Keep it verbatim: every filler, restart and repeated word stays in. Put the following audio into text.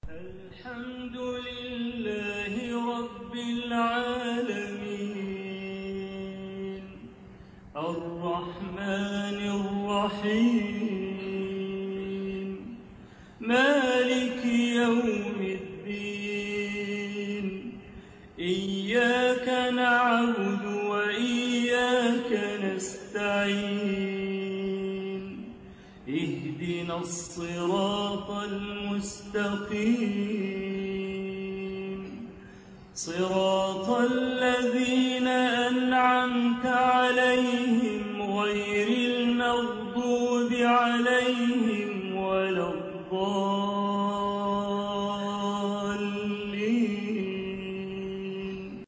الحمد لله رب العالمين الرحمن الرحيم مالك يوم الدين إياك نعبد وإياك نستعين اهدنا الصراط المستقيم صراط الذين أنعمت عليهم غير